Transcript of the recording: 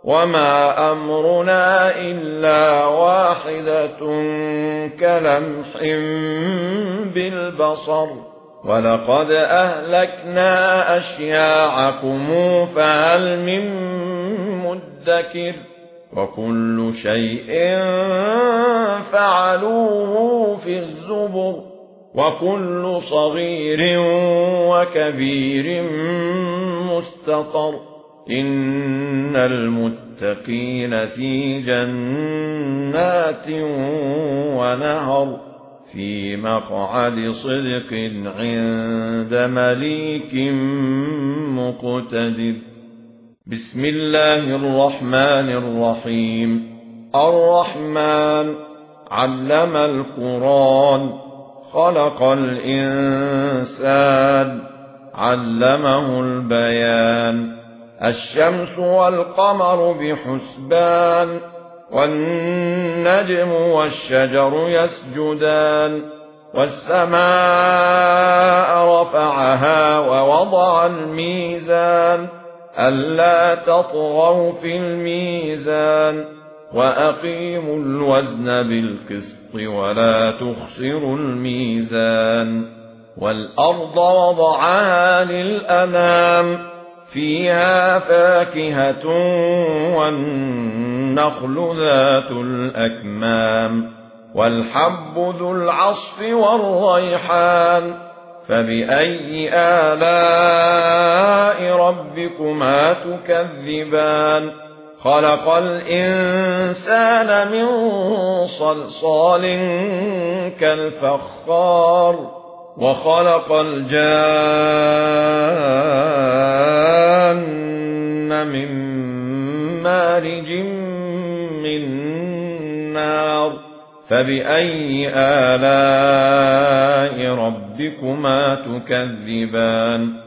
وما أمرنا إلا واحدة كلمح بالبصر ولقد أهلكنا أشياعكم فهل من مدكر وكل شيء فعلوه في الزبر وكل صغير وكبير مستطر إن المتقين في جنات ونهر في مقعد صدق عند مليك مقتدر. بسم الله الرحمن الرحيم. الرحمن علم القرآن خلق الإنسان علمه البيان الشمس والقمر بحسبان والنجم والشجر يسجدان والسماء رفعها ووضع الميزان ألا تطغوا في الميزان وأقيموا الوزن بالقسط ولا تخسروا الميزان والأرض وضعها للأنام فيها فاكهة والنخل ذات الأكمام والحب ذو العصف والريحان فبأي آلاء ربكما تكذبان خلق الإنسان من صلصال كالفخار وخلق الجان من مارج من نار فبأي آلاء ربكما تكذبان